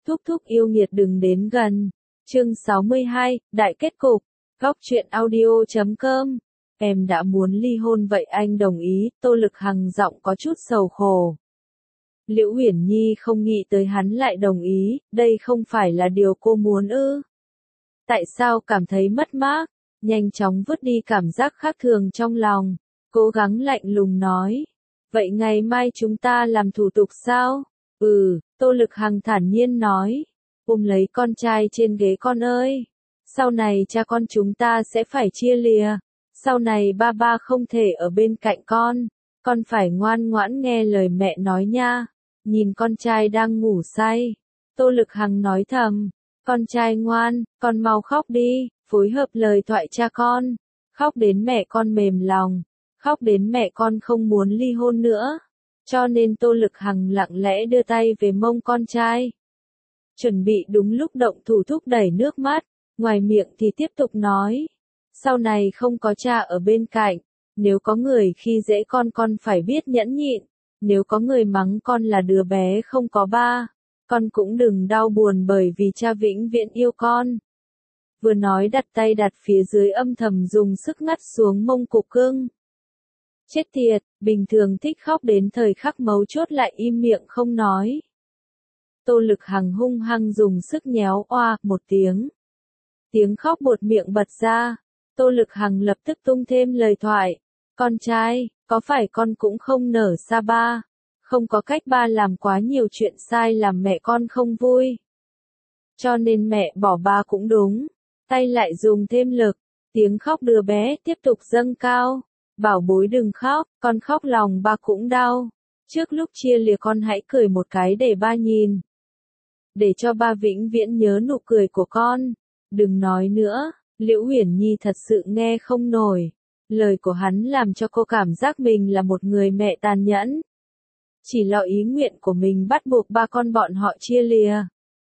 Thúc thúc yêu nghiệt đừng đến gần. Chương 62, Đại kết cục. Góc truyện audio.com. Em đã muốn ly hôn vậy anh đồng ý, Tô Lực Hằng giọng có chút sầu khổ. Liễu Uyển Nhi không nghĩ tới hắn lại đồng ý, đây không phải là điều cô muốn ư. Tại sao cảm thấy mất mát, nhanh chóng vứt đi cảm giác khác thường trong lòng, cố gắng lạnh lùng nói. Vậy ngày mai chúng ta làm thủ tục sao? Tô Lực Hằng thản nhiên nói. Ôm lấy con trai trên ghế con ơi. Sau này cha con chúng ta sẽ phải chia lìa. Sau này ba không thể ở bên cạnh con phải ngoan ngoãn nghe lời mẹ nói nha. Nhìn con trai đang ngủ say, Tô Lực Hằng nói thầm, con trai ngoan, con mau khóc đi, phối hợp lời thoại cha con. Khóc đến mẹ con mềm lòng, khóc đến mẹ con không muốn ly hôn nữa. Cho nên Tô Lực Hằng lặng lẽ đưa tay về mông con trai. Chuẩn bị đúng lúc động thủ thúc đẩy nước mắt, ngoài miệng thì tiếp tục nói. Sau này không có cha ở bên cạnh, nếu có người khi dễ con phải biết nhẫn nhịn. Nếu có người mắng con là đứa bé không có ba, con cũng đừng đau buồn bởi vì cha vĩnh viễn yêu con. Vừa nói đặt tay đặt phía dưới âm thầm dùng sức ngắt xuống mông cục cưng. Chết tiệt, bình thường thích khóc đến thời khắc mấu chốt lại im miệng không nói. Tô Lực Hằng hung hăng dùng sức nhéo oa một tiếng. Tiếng khóc buột miệng bật ra, Tô Lực Hằng lập tức tung thêm lời thoại. Con trai, có phải con cũng không nở xa ba? Không có cách ba làm quá nhiều chuyện sai làm mẹ con không vui. Cho nên mẹ bỏ ba cũng đúng. Tay lại dùng thêm lực, tiếng khóc đứa bé tiếp tục dâng cao. Bảo bối đừng khóc, con khóc lòng ba cũng đau. Trước lúc chia lìa con hãy cười một cái để ba nhìn. Để cho ba vĩnh viễn nhớ nụ cười của con. Đừng nói nữa, Liễu Uyển Nhi thật sự nghe không nổi. Lời của hắn làm cho cô cảm giác mình là một người mẹ tàn nhẫn. Chỉ lo ý nguyện của mình bắt buộc ba con bọn họ chia lìa.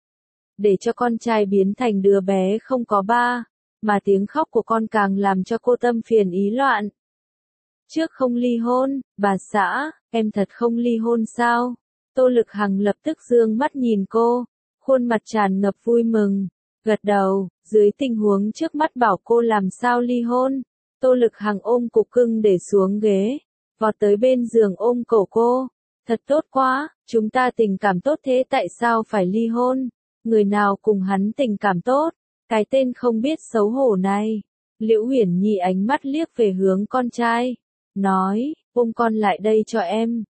Để cho con trai biến thành đứa bé không có ba, mà tiếng khóc của con càng làm cho cô tâm phiền ý loạn. Trước không ly hôn, bà xã, em thật không ly hôn sao? Tô Lực Hằng lập tức dương mắt nhìn cô, khuôn mặt tràn ngập vui mừng, gật đầu, dưới tình huống trước mắt bảo cô làm sao ly hôn. Tô Lực Hằng ôm cục cưng để xuống ghế, vọt tới bên giường ôm cổ cô. Thật tốt quá, chúng ta tình cảm tốt thế tại sao phải ly hôn? Người nào cùng hắn tình cảm tốt? Cái tên không biết xấu hổ này. Liễu Uyển Nhi ánh mắt liếc về hướng con trai, nói, ôm con lại đây cho em.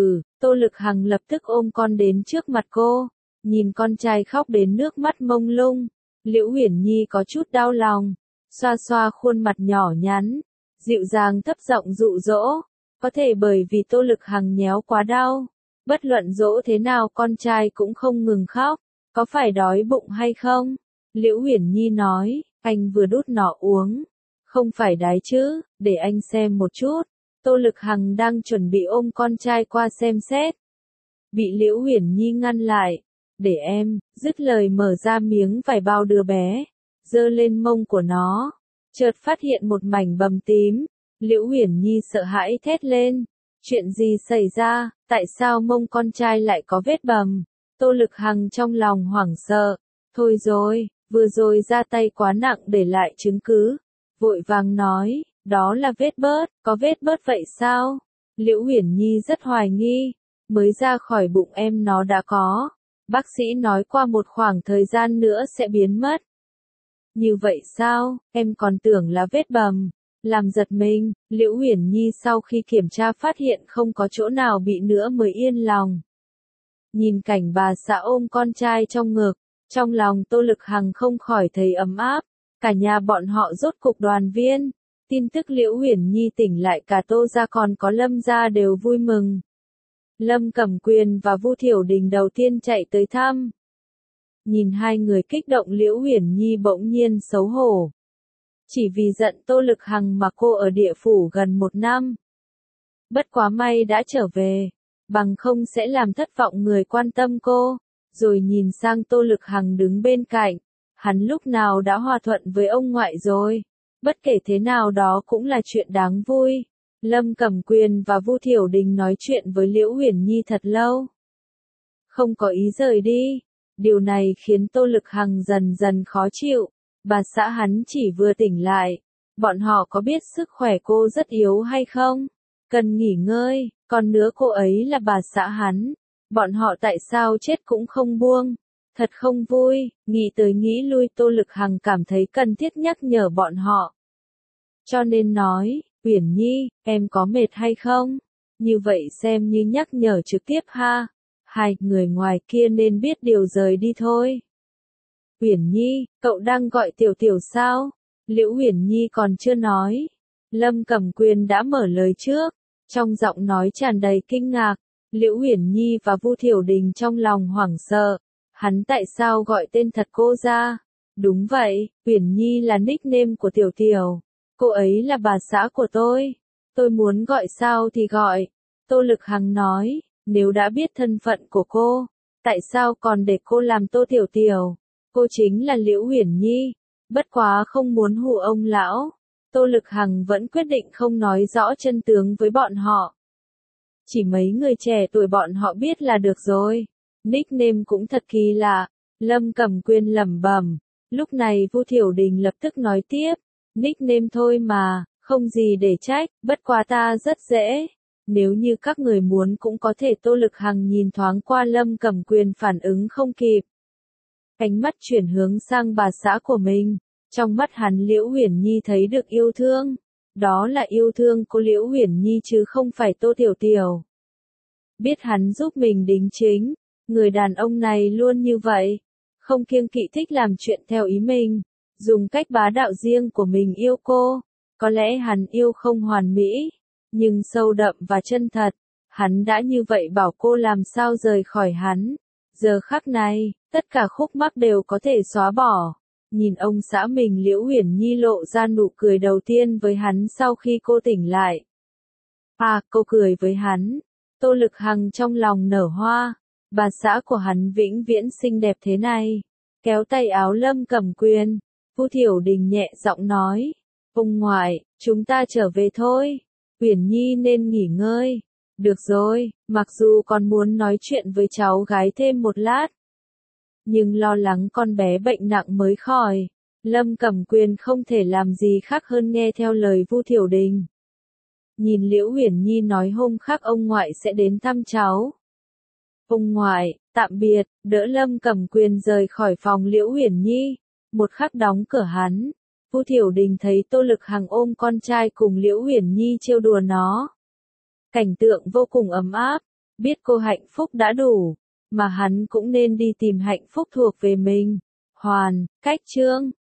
Tô Lực Hằng lập tức ôm con đến trước mặt cô, nhìn con trai khóc đến nước mắt mông lung. Liễu Uyển Nhi có chút đau lòng. Xoa xoa khuôn mặt nhỏ nhắn, dịu dàng thấp giọng dụ dỗ, có thể bởi vì Tô Lực Hằng nhéo quá đau, bất luận dỗ thế nào con trai cũng không ngừng khóc, có phải đói bụng hay không? Liễu Uyển Nhi nói, anh vừa đút nó uống, không phải đái chứ, để anh xem một chút. Tô Lực Hằng đang chuẩn bị ôm con trai qua xem xét, bị Liễu Uyển Nhi ngăn lại, để em, dứt lời mở ra miếng vải bao đứa bé. Giơ lên mông của nó, chợt phát hiện một mảnh bầm tím. Liễu Uyển Nhi sợ hãi thét lên. Chuyện gì xảy ra, tại sao mông con trai lại có vết bầm? Tô Lực Hằng trong lòng hoảng sợ. Thôi rồi, vừa rồi ra tay quá nặng để lại chứng cứ. Vội vàng nói, đó là vết bớt, có vết bớt vậy sao? Liễu Uyển Nhi rất hoài nghi, mới ra khỏi bụng em nó đã có. Bác sĩ nói qua một khoảng thời gian nữa sẽ biến mất. Như vậy sao, em còn tưởng là vết bầm. Làm giật mình, Liễu Uyển Nhi sau khi kiểm tra phát hiện không có chỗ nào bị nữa mới yên lòng. Nhìn cảnh bà xã ôm con trai trong ngực, trong lòng Tô Lực Hằng không khỏi thấy ấm áp. Cả nhà bọn họ rốt cục đoàn viên. Tin tức Liễu Uyển Nhi tỉnh lại cả Tô gia còn có Lâm gia đều vui mừng. Lâm Cẩm Quyền và Vu Thiểu Đình đầu tiên chạy tới thăm. Nhìn hai người kích động Liễu Uyển Nhi bỗng nhiên xấu hổ. Chỉ vì giận Tô Lực Hằng mà cô ở địa phủ gần 1 năm. Bất quá may đã trở về, bằng không sẽ làm thất vọng người quan tâm cô. Rồi nhìn sang Tô Lực Hằng đứng bên cạnh, hắn lúc nào đã hòa thuận với ông ngoại rồi. Bất kể thế nào đó cũng là chuyện đáng vui. Lâm Cẩm Quyền và Vu Thiểu Đình nói chuyện với Liễu Uyển Nhi thật lâu. Không có ý rời đi. Điều này khiến Tô Lực Hằng dần dần khó chịu. Bà xã hắn chỉ vừa tỉnh lại. Bọn họ có biết sức khỏe cô rất yếu hay không? Cần nghỉ ngơi, còn nữa cô ấy là bà xã hắn. Bọn họ tại sao chết cũng không buông? Thật không vui, nghĩ tới nghĩ lui Tô Lực Hằng cảm thấy cần thiết nhắc nhở bọn họ. Cho nên nói, Uyển Nhi, em có mệt hay không? Như vậy xem như nhắc nhở trực tiếp ha. Hai người ngoài kia nên biết điều rời đi thôi. Uyển Nhi, cậu đang gọi Tiểu Tiểu sao? Liễu Uyển Nhi còn chưa nói. Lâm Cẩm Quyền đã mở lời trước, trong giọng nói tràn đầy kinh ngạc. Liễu Uyển Nhi và Vu Thiểu Đình trong lòng hoảng sợ. Hắn tại sao gọi tên thật cô ra? Đúng vậy, Uyển Nhi là nickname của Tiểu Tiểu. Cô ấy là bà xã của tôi. Tôi muốn gọi sao thì gọi. Tô Lực Hằng nói, nếu đã biết thân phận của cô, tại sao còn để cô làm Tô Tiểu Tiểu? Cô chính là Liễu Uyển Nhi. Bất quá không muốn hù ông lão. Tô Lực Hằng vẫn quyết định không nói rõ chân tướng với bọn họ. Chỉ mấy người trẻ tuổi bọn họ biết là được rồi. Nickname cũng thật kỳ lạ. Lâm Cẩm Quyền lẩm bẩm. Lúc này Vu Thiểu Đình lập tức nói tiếp. Nickname thôi mà, không gì để trách, bất quá ta rất dễ. Nếu như các người muốn cũng có thể. Tô Lực Hằng nhìn thoáng qua Lâm Cẩm Quyền phản ứng không kịp. Ánh mắt chuyển hướng sang bà xã của mình. Trong mắt hắn Liễu Uyển Nhi thấy được yêu thương. Đó là yêu thương cô Liễu Uyển Nhi chứ không phải Tô Tiểu Tiểu. Biết hắn giúp mình đính chính. Người đàn ông này luôn như vậy. Không kiêng kỵ thích làm chuyện theo ý mình. Dùng cách bá đạo riêng của mình yêu cô. Có lẽ hắn yêu không hoàn mỹ. Nhưng sâu đậm và chân thật. Hắn đã như vậy bảo cô làm sao rời khỏi hắn. Giờ khắc này, tất cả khúc mắc đều có thể xóa bỏ. Nhìn ông xã mình Liễu Uyển Nhi lộ ra nụ cười đầu tiên với hắn sau khi cô tỉnh lại. À, cô cười với hắn. Tô Lực Hằng trong lòng nở hoa. Bà xã của hắn vĩnh viễn xinh đẹp thế này. Kéo tay áo Lâm Cẩm Quyền. Vu Thiểu Đình nhẹ giọng nói. Ông ngoại, chúng ta trở về thôi. Uyển Nhi nên nghỉ ngơi. Được rồi, mặc dù còn muốn nói chuyện với cháu gái thêm một lát. Nhưng lo lắng con bé bệnh nặng mới khỏi. Lâm Cẩm Quyền không thể làm gì khác hơn nghe theo lời Vu Thiểu Đình. Nhìn Liễu Uyển Nhi nói hôm khác ông ngoại sẽ đến thăm cháu. Ông ngoại, tạm biệt, đỡ Lâm Cẩm Quyền rời khỏi phòng Liễu Uyển Nhi. Một khắc đóng cửa hắn. Vu Thiểu Đình thấy Tô Lực Hằng ôm con trai cùng Liễu Uyển Nhi trêu đùa nó. Cảnh tượng vô cùng ấm áp. Biết cô hạnh phúc đã đủ. Mà hắn cũng nên đi tìm hạnh phúc thuộc về mình. Hoàn, cách chương.